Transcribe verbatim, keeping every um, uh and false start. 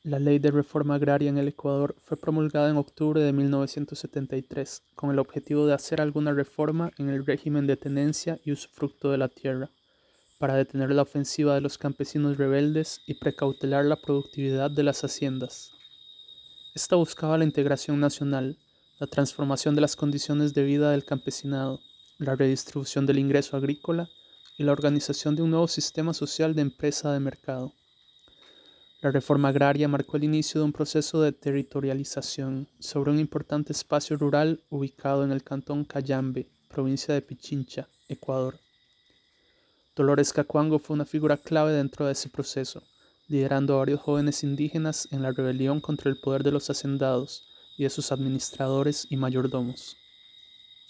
La Ley de Reforma Agraria en el Ecuador fue promulgada en octubre de mil novecientos setenta y tres con el objetivo de hacer alguna reforma en el régimen de tenencia y usufructo de la tierra, para detener la ofensiva de los campesinos rebeldes y precautelar la productividad de las haciendas. Esta buscaba la integración nacional, la transformación de las condiciones de vida del campesinado, la redistribución del ingreso agrícola y la organización de un nuevo sistema social de empresa de mercado. La reforma agraria marcó el inicio de un proceso de territorialización sobre un importante espacio rural ubicado en el cantón Cayambe, provincia de Pichincha, Ecuador. Dolores Cacuango fue una figura clave dentro de ese proceso, liderando a varios jóvenes indígenas en la rebelión contra el poder de los hacendados y de sus administradores y mayordomos.